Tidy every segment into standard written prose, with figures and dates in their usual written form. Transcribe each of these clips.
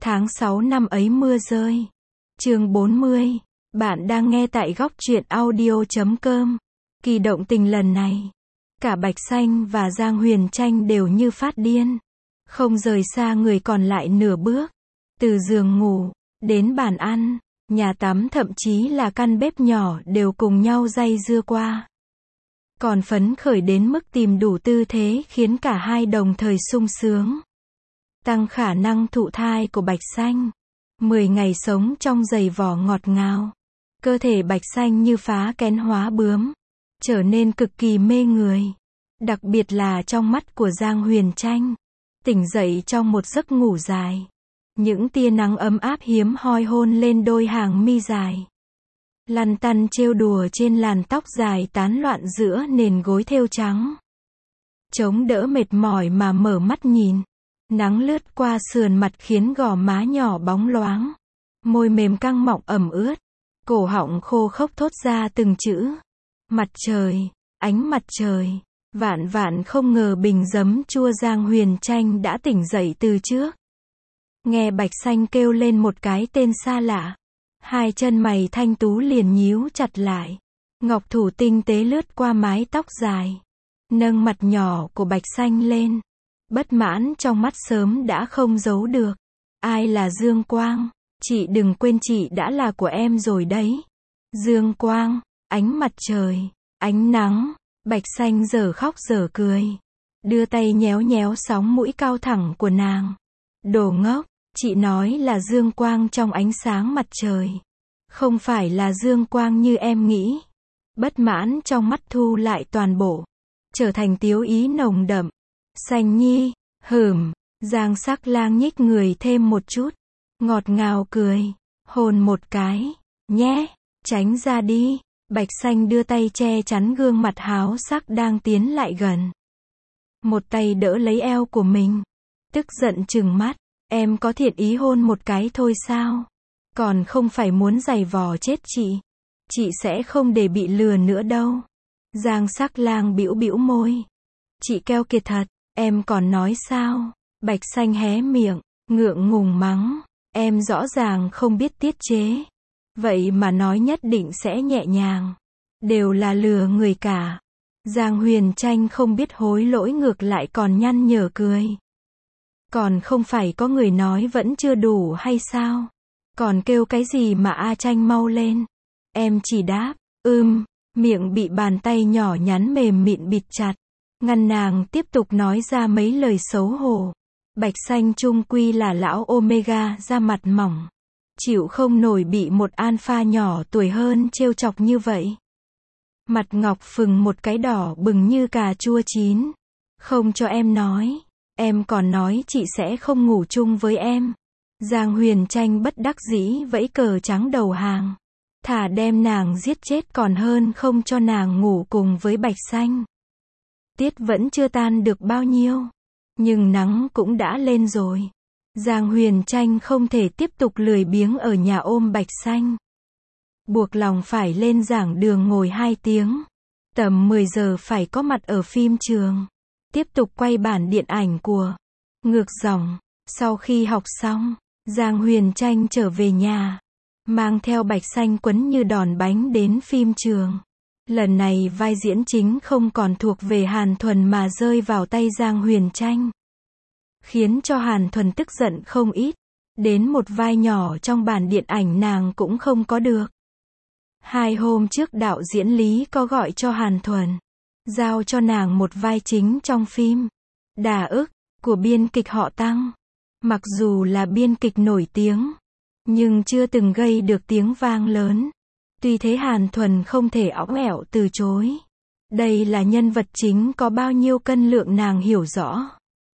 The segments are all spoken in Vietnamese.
Tháng 6 năm ấy mưa rơi. Chương 40. Bạn đang nghe tại góc truyện audio.com. Kỳ động tình lần này, cả Bạch Xanh và Giang Huyền Tranh đều như phát điên, không rời xa người còn lại nửa bước. Từ giường ngủ, đến bàn ăn, nhà tắm thậm chí là căn bếp nhỏ đều cùng nhau day dưa qua. Còn phấn khởi đến mức tìm đủ tư thế khiến cả hai đồng thời sung sướng. Tăng khả năng thụ thai của Bạch Xanh. 10 ngày sống trong giày vỏ ngọt ngào. Cơ thể Bạch Xanh như phá kén hóa bướm, trở nên cực kỳ mê người. Đặc biệt là trong mắt của Giang Huyền Tranh. Tỉnh dậy trong một giấc ngủ dài. Những tia nắng ấm áp hiếm hoi hôn lên đôi hàng mi dài. Lăn tăn trêu đùa trên làn tóc dài tán loạn giữa nền gối thêu trắng. Chống đỡ mệt mỏi mà mở mắt nhìn. Nắng lướt qua sườn mặt khiến gò má nhỏ bóng loáng. Môi mềm căng mọng ẩm ướt. Cổ họng khô khốc thốt ra từng chữ. Mặt trời, ánh mặt trời. Vạn vạn không ngờ bình giấm chua Giang Huyền Tranh đã tỉnh dậy từ trước. Nghe Bạch Xanh kêu lên một cái tên xa lạ. Hai chân mày thanh tú liền nhíu chặt lại. Ngọc thủ tinh tế lướt qua mái tóc dài. Nâng mặt nhỏ của Bạch Xanh lên. Bất mãn trong mắt sớm đã không giấu được. Ai là Dương Quang? Chị đừng quên chị đã là của em rồi đấy. Dương Quang, ánh mặt trời, ánh nắng. Bạch Xanh giờ khóc giờ cười. Đưa tay nhéo nhéo sóng mũi cao thẳng của nàng. Đồ ngốc, chị nói là Dương Quang trong ánh sáng mặt trời. Không phải là Dương Quang như em nghĩ. Bất mãn trong mắt thu lại toàn bộ. Trở thành tiếu ý nồng đậm. Xanh nhi, Giang Sắc Lang nhích người thêm một chút. Ngọt ngào cười. Hôn một cái. Nhé, tránh ra đi. Bạch Xanh đưa tay che chắn gương mặt háo sắc đang tiến lại gần. Một tay đỡ lấy eo của mình. Tức giận trừng mắt. Em có thiện ý hôn một cái thôi sao? Còn không phải muốn giày vò chết chị. Chị sẽ không để bị lừa nữa đâu. Giang Sắc Lang bĩu bĩu môi. Chị keo kiệt thật. Em còn nói sao? Bạch Xanh hé miệng, ngượng ngùng mắng. Em rõ ràng không biết tiết chế. Vậy mà nói nhất định sẽ nhẹ nhàng. Đều là lừa người cả. Giang Huyền Tranh không biết hối lỗi ngược lại còn nhăn nhở cười. Còn không phải có người nói vẫn chưa đủ hay sao? Còn kêu cái gì mà A Tranh mau lên. Em chỉ đáp, miệng bị bàn tay nhỏ nhắn mềm mịn bịt chặt. Ngăn nàng tiếp tục nói ra mấy lời xấu hổ. Bạch Xanh chung quy là lão Omega da mặt mỏng. Chịu không nổi bị một alpha nhỏ tuổi hơn trêu chọc như vậy. Mặt ngọc phừng một cái đỏ bừng như cà chua chín. Không cho em nói. Em còn nói chị sẽ không ngủ chung với em. Giang Huyền Tranh bất đắc dĩ vẫy cờ trắng đầu hàng. Thà đem nàng giết chết còn hơn không cho nàng ngủ cùng với Bạch Xanh. Tiết vẫn chưa tan được bao nhiêu. Nhưng nắng cũng đã lên rồi. Giang Huyền Tranh không thể tiếp tục lười biếng ở nhà ôm Bạch Xanh. Buộc lòng phải lên giảng đường ngồi 2 tiếng. Tầm 10 giờ phải có mặt ở phim trường. Tiếp tục quay bản điện ảnh của Ngược Dòng. Sau khi học xong, Giang Huyền Tranh trở về nhà. Mang theo Bạch Xanh quấn như đòn bánh đến phim trường. Lần này vai diễn chính không còn thuộc về Hàn Thuần mà rơi vào tay Giang Huyền Tranh. Khiến cho Hàn Thuần tức giận không ít. Đến một vai nhỏ trong bản điện ảnh nàng cũng không có được. 2 hôm trước đạo diễn Lý có gọi cho Hàn Thuần. Giao cho nàng một vai chính trong phim Đà ức của biên kịch họ Tăng. Mặc dù là biên kịch nổi tiếng, nhưng chưa từng gây được tiếng vang lớn. Tuy thế Hàn Thuần không thể õng ẻo từ chối. Đây là nhân vật chính có bao nhiêu cân lượng nàng hiểu rõ.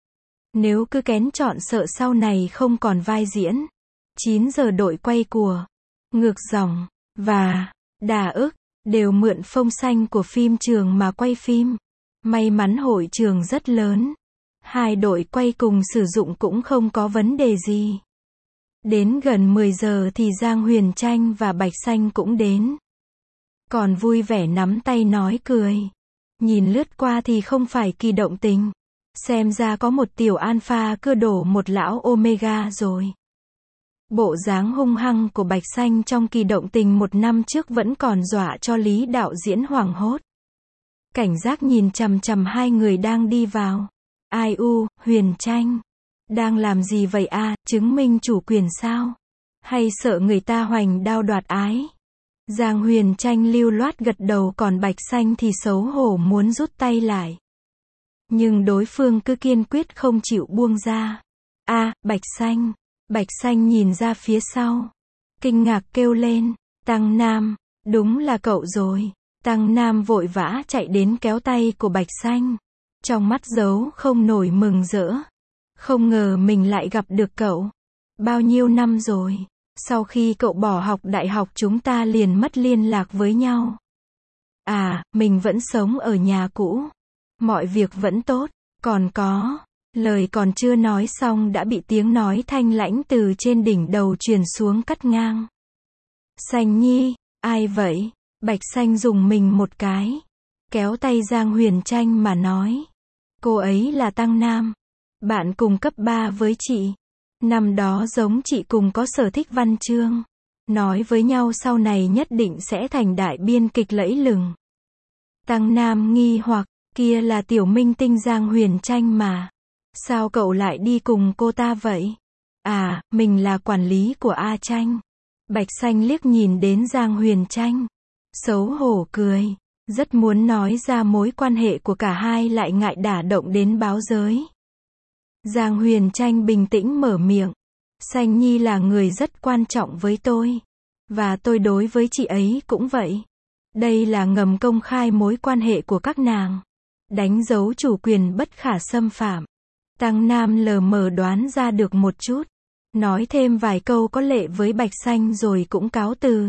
Nếu cứ kén chọn sợ sau này không còn vai diễn. 9 giờ đội quay của Ngược Dòng và Đà ức đều mượn phông xanh của phim trường mà quay phim. May mắn hội trường rất lớn. 2 đội quay cùng sử dụng cũng không có vấn đề gì. Đến gần 10 giờ thì Giang Huyền Tranh và Bạch Xanh cũng đến. Còn vui vẻ nắm tay nói cười. Nhìn lướt qua thì không phải kỳ động tình. Xem ra có một tiểu alpha cưa đổ một lão Omega rồi. Bộ dáng hung hăng của Bạch Xanh trong Kỳ Động Tình một năm trước vẫn còn dọa cho Lý đạo diễn hoảng hốt. Cảnh giác nhìn chằm chằm hai người đang đi vào. Ai u, Huyền Tranh. Đang làm gì vậy a, chứng minh chủ quyền sao? Hay sợ người ta hoành đao đoạt ái? Giang Huyền Tranh lưu loát gật đầu, còn Bạch Xanh thì xấu hổ muốn rút tay lại. Nhưng đối phương cứ kiên quyết không chịu buông ra. A, Bạch Xanh. Bạch Xanh nhìn ra phía sau. Kinh ngạc kêu lên. Tăng Nam, đúng là cậu rồi. Tăng Nam vội vã chạy đến kéo tay của Bạch Xanh. Trong mắt giấu không nổi mừng rỡ. Không ngờ mình lại gặp được cậu. Bao nhiêu năm rồi. Sau khi cậu bỏ học đại học chúng ta liền mất liên lạc với nhau. À, mình vẫn sống ở nhà cũ. Mọi việc vẫn tốt. Còn có. Lời còn chưa nói xong đã bị tiếng nói thanh lãnh từ trên đỉnh đầu truyền xuống cắt ngang. Xanh Nhi, ai vậy? Bạch Xanh dùng mình một cái. Kéo tay Giang Huyền Tranh mà nói. Cô ấy là Tăng Nam. Bạn cùng cấp 3 với chị. Năm đó giống chị cùng có sở thích văn chương. Nói với nhau sau này nhất định sẽ thành đại biên kịch lẫy lừng. Tăng Nam nghi hoặc, kia là tiểu minh tinh Giang Huyền Tranh mà. Sao cậu lại đi cùng cô ta vậy? À, mình là quản lý của A Tranh. Bạch Xanh liếc nhìn đến Giang Huyền Tranh. Xấu hổ cười. Rất muốn nói ra mối quan hệ của cả hai lại ngại đả động đến báo giới. Giang Huyền Tranh bình tĩnh mở miệng. Xanh Nhi là người rất quan trọng với tôi. Và tôi đối với chị ấy cũng vậy. Đây là ngầm công khai mối quan hệ của các nàng. Đánh dấu chủ quyền bất khả xâm phạm. Tăng Nam lờ mờ đoán ra được một chút. Nói thêm vài câu có lệ với Bạch Xanh rồi cũng cáo từ.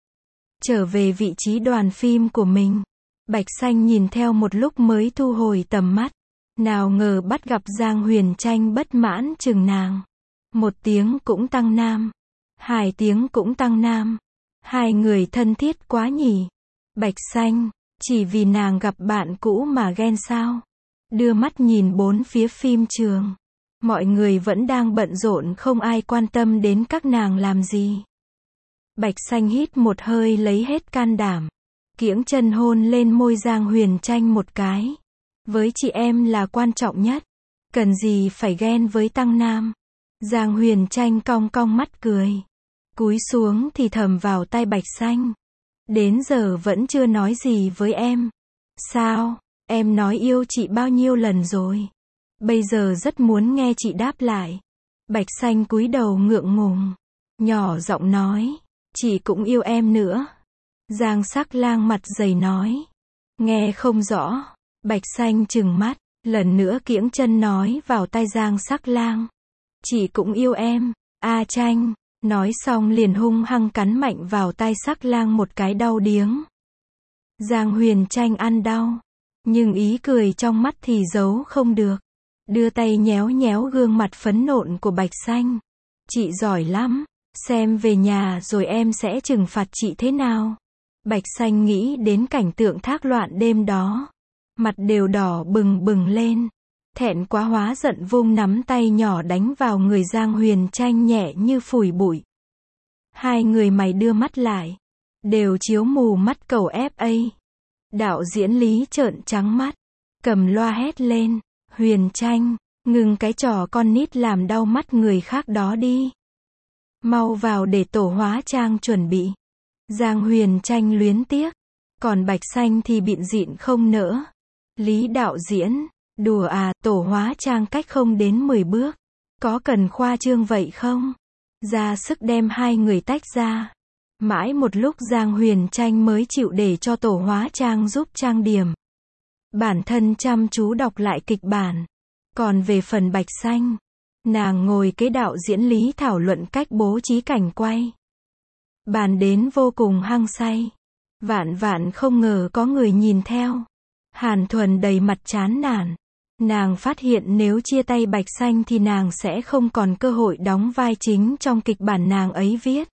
Trở về vị trí đoàn phim của mình. Bạch Xanh nhìn theo một lúc mới thu hồi tầm mắt. Nào ngờ bắt gặp Giang Huyền Tranh bất mãn chừng nàng. Một tiếng cũng Tăng Nam. Hai tiếng cũng Tăng Nam. Hai người thân thiết quá nhỉ. Bạch Xanh, chỉ vì nàng gặp bạn cũ mà ghen sao? Đưa mắt nhìn bốn phía phim trường. Mọi người vẫn đang bận rộn, không ai quan tâm đến các nàng làm gì. Bạch Xanh hít một hơi lấy hết can đảm. Kiễng chân hôn lên môi Giang Huyền Tranh một cái. Với chị em là quan trọng nhất. Cần gì phải ghen với Tăng Nam. Giang Huyền Tranh cong cong mắt cười. Cúi xuống thì thầm vào tai Bạch Xanh. Đến giờ vẫn chưa nói gì với em. Sao? Em nói yêu chị bao nhiêu lần rồi? Bây giờ rất muốn nghe chị đáp lại. Bạch Xanh cúi đầu ngượng ngùng. Nhỏ giọng nói. Chị cũng yêu em nữa. Giang Sắc Lang mặt dày nói. Nghe không rõ. Bạch Xanh trừng mắt. Lần nữa kiễng chân nói vào tai Giang Sắc Lang. Chị cũng yêu em. A Tranh. Nói xong liền hung hăng cắn mạnh vào tai Sắc Lang một cái đau điếng. Giang Huyền Tranh ăn đau. Nhưng ý cười trong mắt thì giấu không được. Đưa tay nhéo nhéo gương mặt phấn nộn của Bạch Xanh. Chị giỏi lắm. Xem về nhà rồi em sẽ trừng phạt chị thế nào. Bạch Xanh nghĩ đến cảnh tượng thác loạn đêm đó. Mặt đều đỏ bừng bừng lên. Thẹn quá hóa giận vung nắm tay nhỏ đánh vào người Giang Huyền Tranh nhẹ như phủi bụi. Hai người mày đưa mắt lại. Đều chiếu mù mắt cầu FA. Đạo diễn Lý trợn trắng mắt. Cầm loa hét lên. Huyền Tranh, ngừng cái trò con nít làm đau mắt người khác đó đi. Mau vào để tổ hóa trang chuẩn bị. Giang Huyền Tranh luyến tiếc. Còn Bạch Xanh thì bịn dịn không nỡ. Lý đạo diễn, đùa à, tổ hóa trang cách không đến 10 bước. Có cần khoa trương vậy không? Ra sức đem hai người tách ra. Mãi một lúc Giang Huyền Tranh mới chịu để cho tổ hóa trang giúp trang điểm. Bản thân chăm chú đọc lại kịch bản. Còn về phần Bạch Xanh, nàng ngồi kế đạo diễn Lý thảo luận cách bố trí cảnh quay. Bàn đến vô cùng hăng say. Vạn vạn không ngờ có người nhìn theo. Hàn Thuần đầy mặt chán nản. Nàng phát hiện nếu chia tay Bạch Xanh thì nàng sẽ không còn cơ hội đóng vai chính trong kịch bản nàng ấy viết.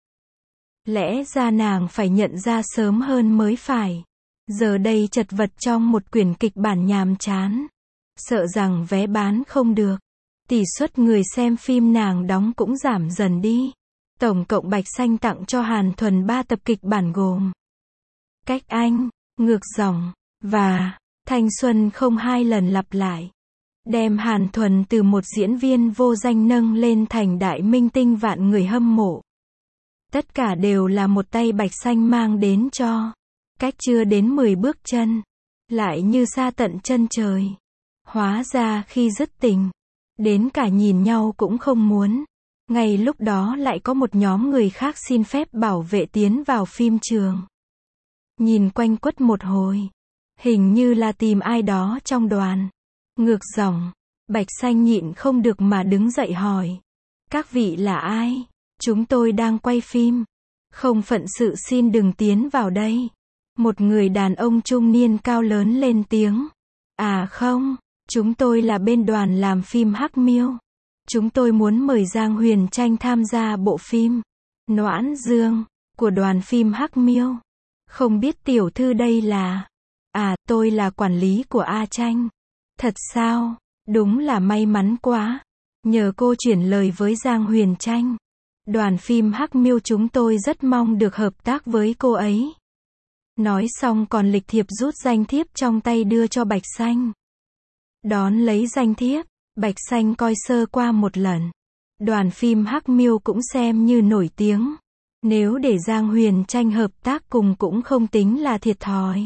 Lẽ ra nàng phải nhận ra sớm hơn mới phải. Giờ đây chật vật trong một quyển kịch bản nhàm chán. Sợ rằng vé bán không được. Tỷ suất người xem phim nàng đóng cũng giảm dần đi. Tổng cộng Bạch Xanh tặng cho Hàn Thuần 3 tập kịch bản gồm Cách Anh, Ngược Dòng và Thanh Xuân không 2 lần lặp lại. Đem Hàn Thuần từ một diễn viên vô danh nâng lên thành đại minh tinh vạn người hâm mộ. Tất cả đều là một tay Bạch Xanh mang đến cho. Cách chưa đến 10 bước chân, lại như xa tận chân trời. Hóa ra khi dứt tình, đến cả nhìn nhau cũng không muốn. Ngay lúc đó lại có một nhóm người khác xin phép bảo vệ tiến vào phim trường. Nhìn quanh quất một hồi, hình như là tìm ai đó trong đoàn. Ngược dòng, Bạch Xanh nhịn không được mà đứng dậy hỏi. Các vị là ai? Chúng tôi đang quay phim. Không phận sự xin đừng tiến vào đây. Một người đàn ông trung niên cao lớn lên tiếng. À không, chúng tôi là bên đoàn làm phim Hắc Miêu. Chúng tôi muốn mời Giang Huyền Tranh tham gia bộ phim Noãn Dương của đoàn phim Hắc Miêu. Không biết tiểu thư đây là... À, tôi là quản lý của A Tranh. Thật sao? Đúng là may mắn quá. Nhờ cô chuyển lời với Giang Huyền Tranh. Đoàn phim Hắc Miêu chúng tôi rất mong được hợp tác với cô ấy. Nói xong còn lịch thiệp rút danh thiếp trong tay đưa cho Bạch Xanh. Đón lấy danh thiếp, Bạch Xanh coi sơ qua một lần. Đoàn phim Hắc Miêu cũng xem như nổi tiếng. Nếu để Giang Huyền Tranh hợp tác cùng cũng không tính là thiệt thòi.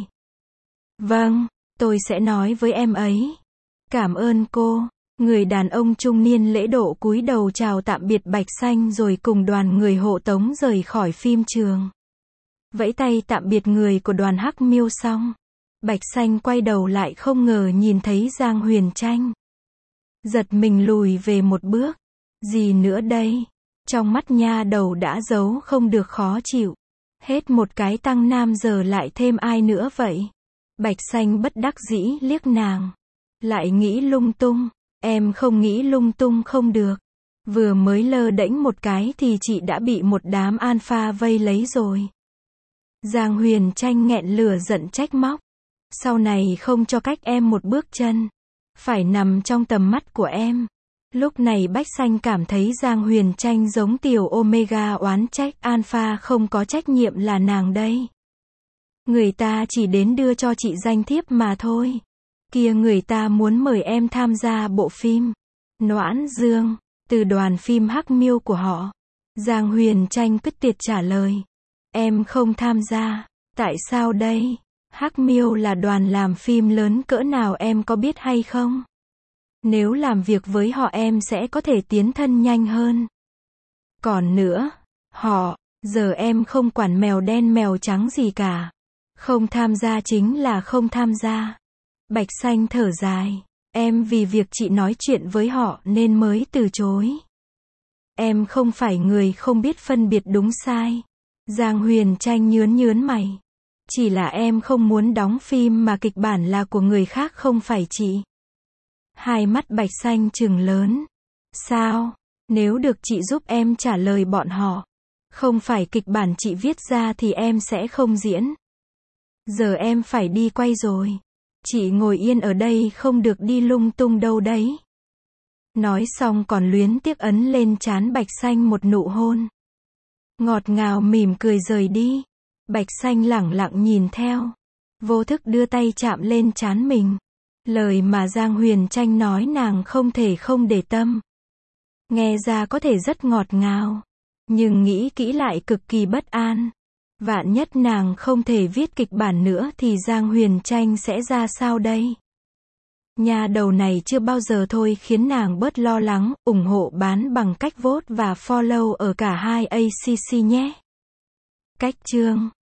Vâng, tôi sẽ nói với em ấy. Cảm ơn cô. Người đàn ông trung niên lễ độ cúi đầu chào tạm biệt Bạch Xanh rồi cùng đoàn người hộ tống rời khỏi phim trường. Vẫy tay tạm biệt người của đoàn Hắc Miêu xong, Bạch Xanh quay đầu lại không ngờ nhìn thấy Giang Huyền Tranh. Giật mình lùi về một bước. Gì nữa đây? Trong mắt nha đầu đã giấu không được khó chịu. Hết một cái tăng nam giờ lại thêm ai nữa vậy? Bạch Xanh bất đắc dĩ liếc nàng. Lại nghĩ lung tung. Em không nghĩ lung tung không được. Vừa mới lơ đễnh một cái thì chị đã bị một đám alpha vây lấy rồi. Giang Huyền Tranh nghẹn lửa giận trách móc. Sau này không cho cách em một bước chân. Phải nằm trong tầm mắt của em. Lúc này Bạch Xanh cảm thấy Giang Huyền Tranh giống tiểu Omega oán trách alpha không có trách nhiệm là nàng đây. Người ta chỉ đến đưa cho chị danh thiếp mà thôi. Kia người ta muốn mời em tham gia bộ phim Noãn Dương, từ đoàn phim Hắc Miêu của họ. Giang Huyền Tranh quyết tuyệt trả lời. Em không tham gia. Tại sao đây? Hắc Miêu là đoàn làm phim lớn cỡ nào em có biết hay không? Nếu làm việc với họ em sẽ có thể tiến thân nhanh hơn. Còn nữa, giờ em không quản mèo đen mèo trắng gì cả. Không tham gia chính là không tham gia. Bạch Xanh thở dài. Em vì việc chị nói chuyện với họ nên mới từ chối. Em không phải người không biết phân biệt đúng sai. Giang Huyền Tranh nhớn mày. Chỉ là em không muốn đóng phim mà kịch bản là của người khác không phải chị. Hai mắt Bạch Xanh trừng lớn. Sao? Nếu được chị giúp em trả lời bọn họ. Không phải kịch bản chị viết ra thì em sẽ không diễn. Giờ em phải đi quay rồi. Chị ngồi yên ở đây không được đi lung tung đâu đấy. Nói xong còn luyến tiếc ấn lên trán Bạch Xanh một nụ hôn. Ngọt ngào mỉm cười rời đi. Bạch Xanh lẳng lặng nhìn theo. Vô thức đưa tay chạm lên trán mình. Lời mà Giang Huyền Tranh nói nàng không thể không để tâm. Nghe ra có thể rất ngọt ngào. Nhưng nghĩ kỹ lại cực kỳ bất an. Vạn nhất nàng không thể viết kịch bản nữa thì Giang Huyền Tranh sẽ ra sao đây? Nhà đầu này chưa bao giờ thôi khiến nàng bớt lo lắng, ủng hộ bán bằng cách vote và follow ở cả hai ACC nhé. Cách chương